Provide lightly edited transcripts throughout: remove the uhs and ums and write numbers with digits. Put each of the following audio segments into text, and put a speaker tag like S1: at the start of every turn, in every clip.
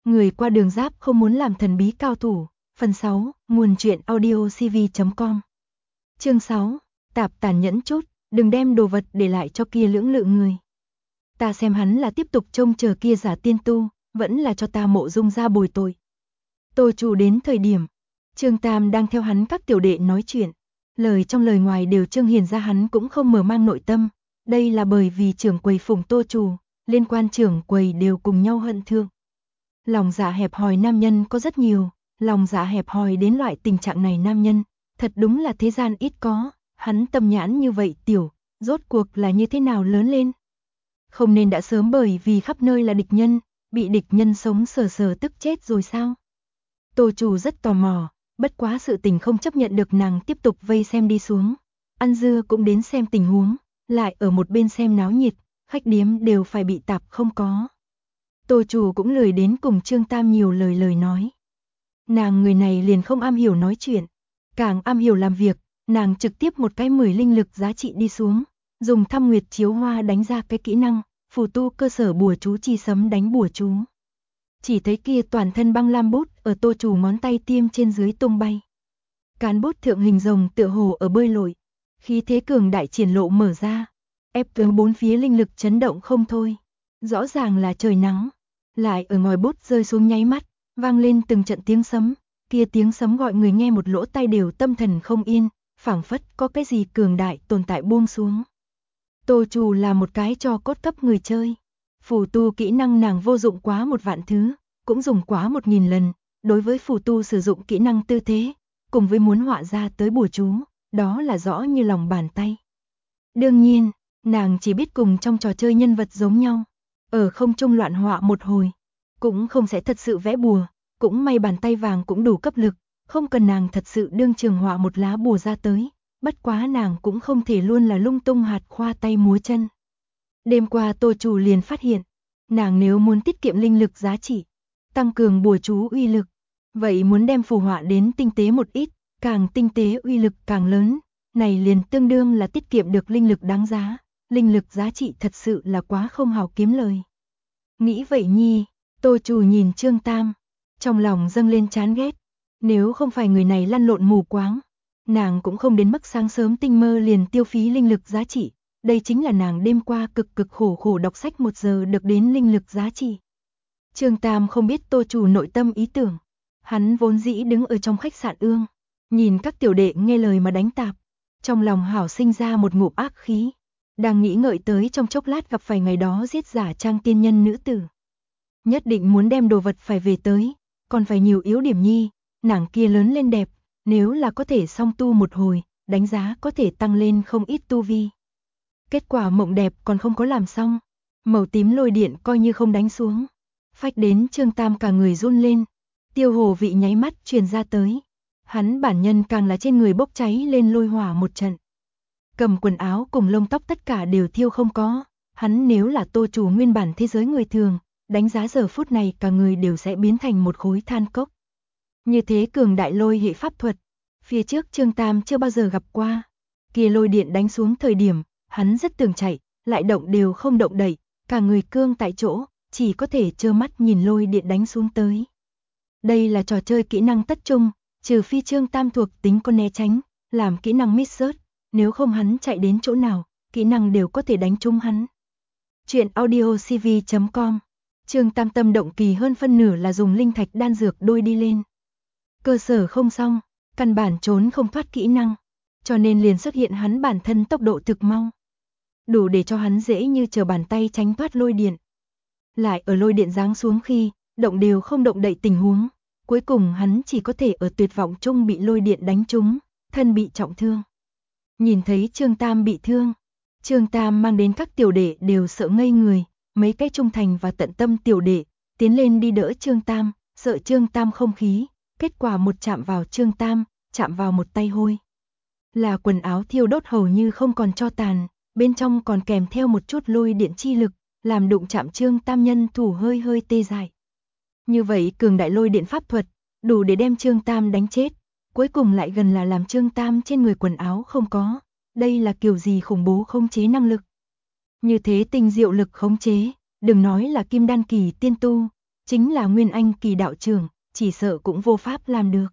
S1: Người qua đường giáp không muốn làm thần bí cao thủ. Phần 6, nguồn truyện audiocv.com. Chương 6, Tạp tàn nhẫn chút, đừng đem đồ vật để lại cho kia lưỡng lự người. Ta xem hắn là tiếp tục trông chờ kia giả tiên tu, vẫn là cho ta Mộ Dung ra bồi tội. Tô Chủ đến thời điểm, Trương Tam đang theo hắn các tiểu đệ nói chuyện. Lời trong lời ngoài đều trương hiền ra hắn cũng không mở mang nội tâm. Đây là bởi vì trưởng quầy phụng Tô Chủ, liên quan trưởng quầy đều cùng nhau hận thương. Lòng dạ hẹp hòi nam nhân có rất nhiều, lòng dạ hẹp hòi đến loại tình trạng này nam nhân, thật đúng là thế gian ít có, hắn tâm nhãn như vậy tiểu, rốt cuộc là như thế nào lớn lên. Không nên đã sớm bởi vì khắp nơi là địch nhân, bị địch nhân sống sờ sờ tức chết rồi sao? Tô Chủ rất tò mò, bất quá sự tình không chấp nhận được nàng tiếp tục vây xem đi xuống. Ăn dưa cũng đến xem tình huống, lại ở một bên xem náo nhiệt, khách điếm đều phải bị tạp không có. Tô Chủ cũng lười đến cùng Trương Tam nhiều lời nói. Nàng người này liền không am hiểu nói chuyện, càng am hiểu làm việc, nàng trực tiếp một cái 10 linh lực giá trị đi xuống, dùng thăm nguyệt chiếu hoa đánh ra cái kỹ năng, phù tu cơ sở bùa chú chi sấm đánh bùa chú. Chỉ thấy kia toàn thân băng lam bút ở Tô Chủ ngón tay tiêm trên dưới tung bay. Cán bút thượng hình rồng tựa hồ ở bơi lội, khí thế cường đại triển lộ mở ra, ép tới bốn phía linh lực chấn động không thôi. Rõ ràng là trời nắng, lại ở ngòi bút rơi xuống nháy mắt, vang lên từng trận tiếng sấm, kia tiếng sấm gọi người nghe một lỗ tai đều tâm thần không yên, phảng phất có cái gì cường đại tồn tại buông xuống. Tô Chủ là một cái cho cốt cấp người chơi, phù tu kỹ năng nàng vô dụng quá 1 vạn thứ, cũng dùng quá 1000 lần, đối với phù tu sử dụng kỹ năng tư thế, cùng với muốn họa ra tới bùa chú, đó là rõ như lòng bàn tay. Đương nhiên, nàng chỉ biết cùng trong trò chơi nhân vật giống nhau, ở không trung loạn họa một hồi, cũng không sẽ thật sự vẽ bùa, cũng may bàn tay vàng cũng đủ cấp lực, không cần nàng thật sự đương trường họa một lá bùa ra tới, bất quá nàng cũng không thể luôn là lung tung hạt khoa tay múa chân. Đêm qua Tô Chủ liền phát hiện, nàng nếu muốn tiết kiệm linh lực giá trị, tăng cường bùa chú uy lực, vậy muốn đem phù họa đến tinh tế một ít, càng tinh tế uy lực càng lớn, này liền tương đương là tiết kiệm được linh lực đáng giá, linh lực giá trị thật sự là quá không hào kiếm lời. Nghĩ vậy nhi, Tô Chủ nhìn Trương Tam, trong lòng dâng lên chán ghét, nếu không phải người này lăn lộn mù quáng, nàng cũng không đến mức sáng sớm tinh mơ liền tiêu phí linh lực giá trị, đây chính là nàng đêm qua cực khổ đọc sách 1 giờ được đến linh lực giá trị. Trương Tam không biết Tô Chủ nội tâm ý tưởng, hắn vốn dĩ đứng ở trong khách sạn ương, nhìn các tiểu đệ nghe lời mà đánh tạp, trong lòng hảo sinh ra một ngụm ác khí, đang nghĩ ngợi tới trong chốc lát gặp phải ngày đó giết giả trang tiên nhân nữ tử. Nhất định muốn đem đồ vật phải về tới, còn phải nhiều yếu điểm nhi, nàng kia lớn lên đẹp, nếu là có thể song tu một hồi, đánh giá có thể tăng lên không ít tu vi. Kết quả mộng đẹp còn không có làm xong, màu tím lôi điện coi như không đánh xuống. Phách đến Trương Tam cả người run lên, tiêu hồ vị nháy mắt truyền ra tới. Hắn bản nhân càng là trên người bốc cháy lên lôi hỏa một trận. Cầm quần áo cùng lông tóc tất cả đều thiêu không có, hắn nếu là Tô Chủ nguyên bản thế giới người thường, đánh giá giờ phút này cả người đều sẽ biến thành một khối than cốc. Như thế cường đại lôi hệ pháp thuật, phía trước Trương Tam chưa bao giờ gặp qua. Kia lôi điện đánh xuống thời điểm, hắn rất tưởng chạy, lại động đều không động đậy, cả người cương tại chỗ, chỉ có thể trơ mắt nhìn lôi điện đánh xuống tới. Đây là trò chơi kỹ năng tất trung, trừ phi Trương Tam thuộc tính con né tránh, làm kỹ năng miss search, nếu không hắn chạy đến chỗ nào, kỹ năng đều có thể đánh trúng hắn. Chuyện audiocv.com. Trương Tam tâm động kỳ hơn phân nửa là dùng linh thạch đan dược đôi đi lên. Cơ sở không xong, căn bản trốn không thoát kỹ năng, cho nên liền xuất hiện hắn bản thân tốc độ thực mau. Đủ để cho hắn dễ như trở bàn tay tránh thoát lôi điện. Lại ở lôi điện giáng xuống khi, động đều không động đậy tình huống, cuối cùng hắn chỉ có thể ở tuyệt vọng chung bị lôi điện đánh trúng, thân bị trọng thương. Nhìn thấy Trương Tam bị thương, Trương Tam mang đến các tiểu đệ đều sợ ngây người, mấy cái trung thành và tận tâm tiểu đệ tiến lên đi đỡ Trương Tam, sợ Trương Tam không khí, kết quả một chạm vào Trương Tam, chạm vào một tay hôi. Là quần áo thiêu đốt hầu như không còn tro tàn, bên trong còn kèm theo một chút lôi điện chi lực, làm đụng chạm Trương Tam nhân thủ hơi tê dại. Như vậy cường đại lôi điện pháp thuật, đủ để đem Trương Tam đánh chết, cuối cùng lại gần là làm Trương Tam trên người quần áo không có, đây là kiểu gì khủng bố khống chế năng lực. Như thế tinh diệu lực khống chế, đừng nói là kim đan kỳ tiên tu, chính là Nguyên Anh kỳ đạo trưởng, chỉ sợ cũng vô pháp làm được.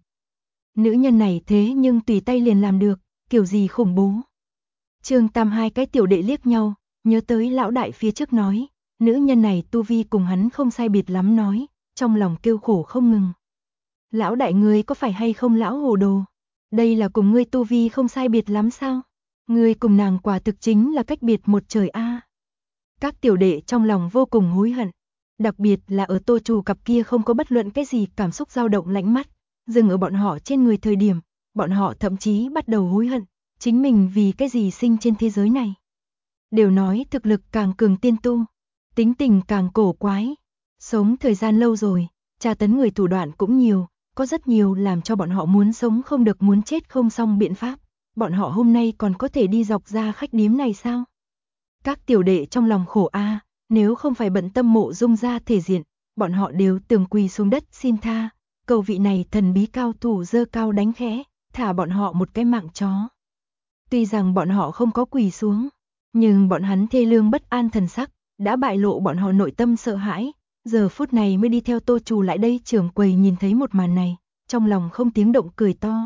S1: Nữ nhân này thế nhưng tùy tay liền làm được, kiểu gì khủng bố. Trương Tam hai cái tiểu đệ liếc nhau, nhớ tới lão đại phía trước nói, nữ nhân này tu vi cùng hắn không sai biệt lắm nói, trong lòng kêu khổ không ngừng. Lão đại ngươi có phải hay không lão hồ đồ? Đây là cùng ngươi tu vi không sai biệt lắm sao? Ngươi cùng nàng quả thực chính là cách biệt một trời a. Các tiểu đệ trong lòng vô cùng hối hận, đặc biệt là ở Tô Trù cặp kia không có bất luận cái gì cảm xúc dao động lánh mắt, dừng ở bọn họ trên người thời điểm, bọn họ thậm chí bắt đầu hối hận, chính mình vì cái gì sinh trên thế giới này. Đều nói thực lực càng cường tiên tu, tính tình càng cổ quái, sống thời gian lâu rồi, tra tấn người thủ đoạn cũng nhiều, có rất nhiều làm cho bọn họ muốn sống không được muốn chết không xong biện pháp, bọn họ hôm nay còn có thể đi dọc ra khách điếm này sao? Các tiểu đệ trong lòng khổ a, nếu không phải bận tâm Mộ Dung gia thể diện, bọn họ đều tưởng quỳ xuống đất xin tha, cầu vị này thần bí cao thủ giơ cao đánh khẽ, thả bọn họ một cái mạng chó. Tuy rằng bọn họ không có quỳ xuống, nhưng bọn hắn thê lương bất an thần sắc, đã bại lộ bọn họ nội tâm sợ hãi, giờ phút này mới đi theo Tô Trù lại đây. Trưởng quầy nhìn thấy một màn này, trong lòng không tiếng động cười to.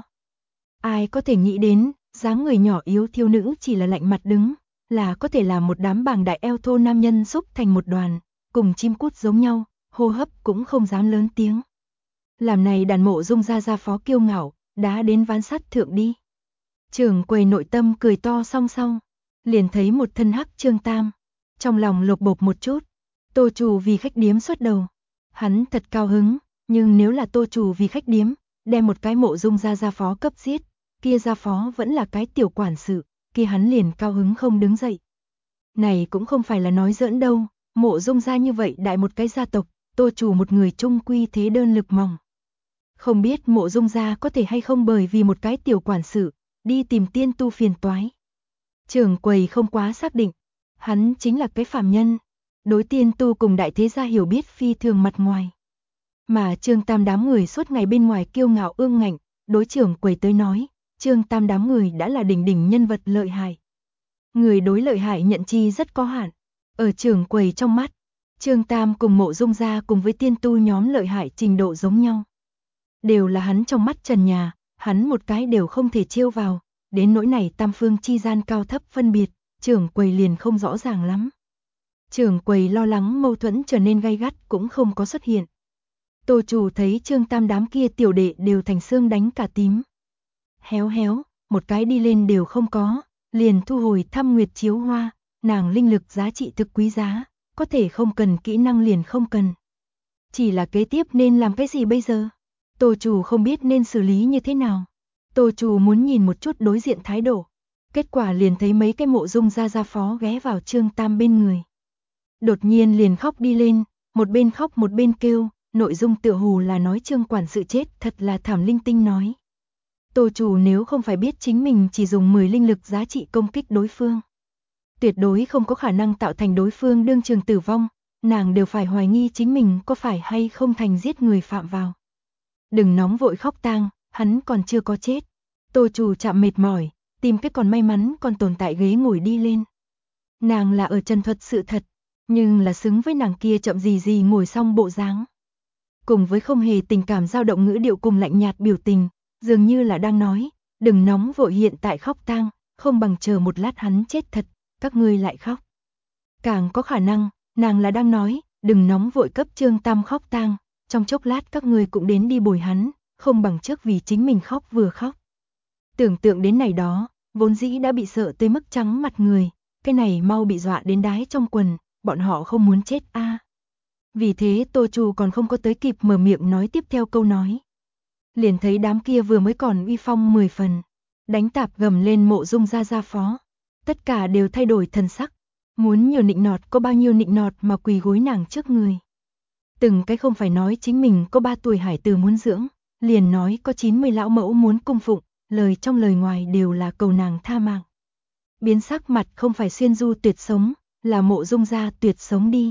S1: Ai có thể nghĩ đến, dáng người nhỏ yếu thiếu nữ chỉ là lạnh mặt đứng, là có thể làm một đám bàng đại eo thô nam nhân xúc thành một đoàn, cùng chim cút giống nhau, hô hấp cũng không dám lớn tiếng. Làm này đàn Mộ Dung gia phó kiêu ngạo, đá đến ván sắt thượng đi. Trưởng quầy nội tâm cười to song song, liền thấy một thân hắc Trương Tam, trong lòng lột bột một chút. Tô Trù vì khách điếm xuất đầu, hắn thật cao hứng, nhưng nếu là Tô Trù vì khách điếm, đem một cái Mộ Dung gia phó cấp giết, kia gia phó vẫn là cái tiểu quản sự, kia hắn liền cao hứng không đứng dậy. Này cũng không phải là nói giỡn đâu, Mộ Dung gia như vậy đại một cái gia tộc, Tô Trù một người trung quy thế đơn lực mỏng. Không biết Mộ Dung gia có thể hay không bởi vì một cái tiểu quản sự, đi tìm tiên tu phiền toái. Trưởng quầy không quá xác định, hắn chính là cái phàm nhân, đối tiên tu cùng đại thế gia hiểu biết phi thường mặt ngoài. Mà Trương Tam đám người suốt ngày bên ngoài kiêu ngạo ương ngạnh, đối trưởng quầy tới nói, Trương Tam đám người đã là đỉnh đỉnh nhân vật lợi hại. Người đối lợi hại nhận chi rất có hạn, ở trưởng quầy trong mắt, Trương Tam cùng Mộ Dung gia cùng với tiên tu nhóm lợi hại trình độ giống nhau. Đều là hắn trong mắt trần nhà, hắn một cái đều không thể trêu vào, đến nỗi này tam phương chi gian cao thấp phân biệt, trưởng quầy liền không rõ ràng lắm. Trưởng quầy lo lắng mâu thuẫn trở nên gay gắt cũng không có xuất hiện. Tô Trù thấy Trương Tam đám kia tiểu đệ đều thành xương đánh cả tím. Héo héo, một cái đi lên đều không có, liền thu hồi thăm nguyệt chiếu hoa, nàng linh lực giá trị thực quý giá, có thể không cần kỹ năng liền không cần. Chỉ là kế tiếp nên làm cái gì bây giờ? Tô Trù không biết nên xử lý như thế nào. Tô Trù muốn nhìn một chút đối diện thái độ. Kết quả liền thấy mấy cái Mộ Dung gia phó ghé vào Trương Tam bên người. Đột nhiên liền khóc đi lên, một bên khóc một bên kêu, nội dung tựa hồ là nói Trương quản sự chết thật là thảm linh tinh nói. Tô Trù nếu không phải biết chính mình chỉ dùng 10 linh lực giá trị công kích đối phương, tuyệt đối không có khả năng tạo thành đối phương đương trường tử vong, nàng đều phải hoài nghi chính mình có phải hay không thành giết người phạm vào. Đừng nóng vội khóc tang, hắn còn chưa có chết. Tô Trù chạm mệt mỏi, tìm cái còn may mắn còn tồn tại ghế ngồi đi lên. Nàng là ở chân thuật sự thật, nhưng là xứng với nàng kia chậm gì gì ngồi xong bộ dáng. Cùng với không hề tình cảm dao động ngữ điệu cùng lạnh nhạt biểu tình, dường như là đang nói, đừng nóng vội hiện tại khóc tang, không bằng chờ một lát hắn chết thật, các ngươi lại khóc. Càng có khả năng, nàng là đang nói, đừng nóng vội cấp Trương Tam khóc tang, trong chốc lát các ngươi cũng đến đi bồi hắn, không bằng trước vì chính mình khóc vừa khóc. Tưởng tượng đến này đó, vốn dĩ đã bị sợ tới mức trắng mặt người, cái này mau bị dọa đến đái trong quần, bọn họ không muốn chết a. Vì thế Tô Trù còn không có tới kịp mở miệng nói tiếp theo câu nói. Liền thấy đám kia vừa mới còn uy phong 10 phần, đánh tạp gầm lên Mộ Dung gia phó. Tất cả đều thay đổi thần sắc, muốn nhiều nịnh nọt có bao nhiêu nịnh nọt mà quỳ gối nàng trước người. Từng cái không phải nói chính mình có 3 tuổi hải tử muốn dưỡng, liền nói có 90 lão mẫu muốn cung phụng, lời trong lời ngoài đều là cầu nàng tha mạng. Biến sắc mặt không phải xuyên du tuyệt sống, là Mộ Dung gia tuyệt sống đi.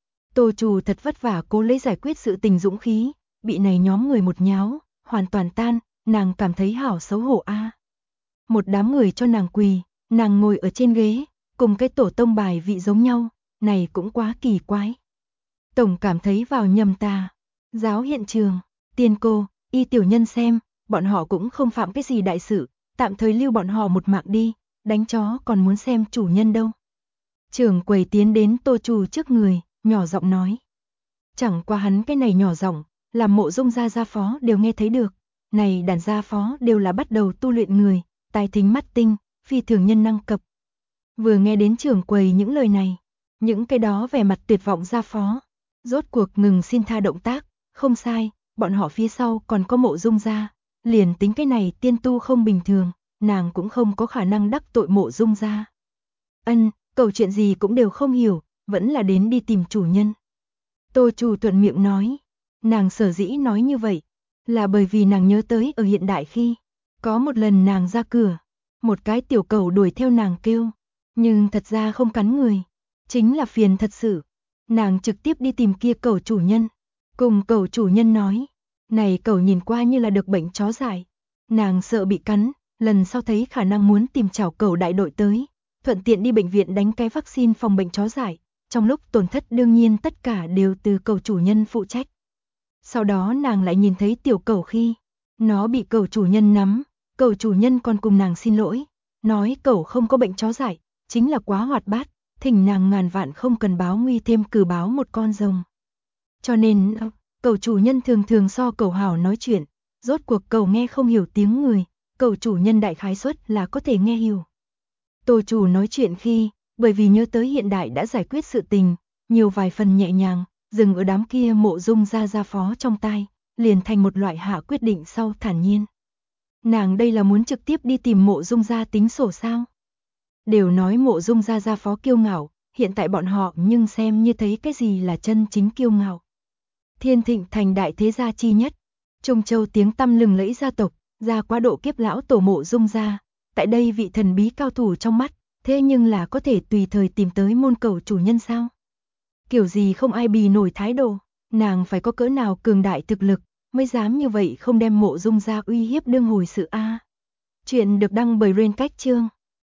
S1: Tô Trù thật vất vả cố lấy giải quyết sự tình dũng khí, bị này nhóm người một nháo, hoàn toàn tan, nàng cảm thấy hảo xấu hổ a. Một đám người cho nàng quỳ, nàng ngồi ở trên ghế, cùng cái tổ tông bài vị giống nhau, này cũng quá kỳ quái. Tổng cảm thấy vào nhầm tà. Giáo hiện trường, tiên cô, y tiểu nhân xem, bọn họ cũng không phạm cái gì đại sự, tạm thời lưu bọn họ một mạng đi, đánh chó còn muốn xem chủ nhân đâu. Trưởng quầy tiến đến Tô Trù trước người, nhỏ giọng nói. Chẳng qua hắn cái này nhỏ giọng, làm Mộ Dung gia phó đều nghe thấy được. Này đàn gia phó đều là bắt đầu tu luyện người, tai thính mắt tinh, phi thường nhân năng cập. Vừa nghe đến trưởng quầy những lời này, những cái đó vẻ mặt tuyệt vọng gia phó, rốt cuộc ngừng xin tha động tác, không sai, bọn họ phía sau còn có Mộ Dung gia, liền tính cái này tiên tu không bình thường, nàng cũng không có khả năng đắc tội Mộ Dung gia. Cầu chuyện gì cũng đều không hiểu, vẫn là đến đi tìm chủ nhân. Tô Trù thuận miệng nói, nàng sở dĩ nói như vậy, là bởi vì nàng nhớ tới ở hiện đại khi, có một lần nàng ra cửa, một cái tiểu cẩu đuổi theo nàng kêu, nhưng thật ra không cắn người, chính là phiền thật sự. Nàng trực tiếp đi tìm kia cẩu chủ nhân, cùng cẩu chủ nhân nói, này cẩu nhìn qua như là được bệnh chó dại, nàng sợ bị cắn, lần sau thấy khả năng muốn tìm chảo cẩu đại đội tới, thuận tiện đi bệnh viện đánh cái vaccine phòng bệnh chó dại, trong lúc tổn thất đương nhiên tất cả đều từ cẩu chủ nhân phụ trách. Sau đó nàng lại nhìn thấy tiểu cẩu khi, nó bị cẩu chủ nhân nắm, cẩu chủ nhân còn cùng nàng xin lỗi, nói cẩu không có bệnh chó dại, chính là quá hoạt bát, thỉnh nàng ngàn vạn không cần báo nguy thêm cử báo một con rồng. Cho nên, cẩu chủ nhân thường thường so cẩu hảo nói chuyện, rốt cuộc cẩu nghe không hiểu tiếng người, cẩu chủ nhân đại khái suất là có thể nghe hiểu. Tô Trù nói chuyện khi, bởi vì nhớ tới hiện đại đã giải quyết sự tình, nhiều vài phần nhẹ nhàng, dừng ở đám kia Mộ Dung gia phó trong tai, liền thành một loại hạ quyết định sau thản nhiên. Nàng đây là muốn trực tiếp đi tìm Mộ Dung gia tính sổ sao? Đều nói Mộ Dung gia phó kiêu ngạo, hiện tại bọn họ nhưng xem như thấy cái gì là chân chính kiêu ngạo. Thiên Thịnh thành đại thế gia chi nhất, Trung Châu tiếng tăm lừng lẫy gia tộc, gia quá độ kiếp lão tổ Mộ Dung gia, tại đây vị thần bí cao thủ trong mắt, thế nhưng là có thể tùy thời tìm tới môn cẩu chủ nhân sao? Kiểu gì không ai bì nổi thái độ, nàng phải có cỡ nào cường đại thực lực, mới dám như vậy không đem Mộ Dung gia uy hiếp đương hồi sự a. Chuyện được đăng bởi Rain Cách Chương.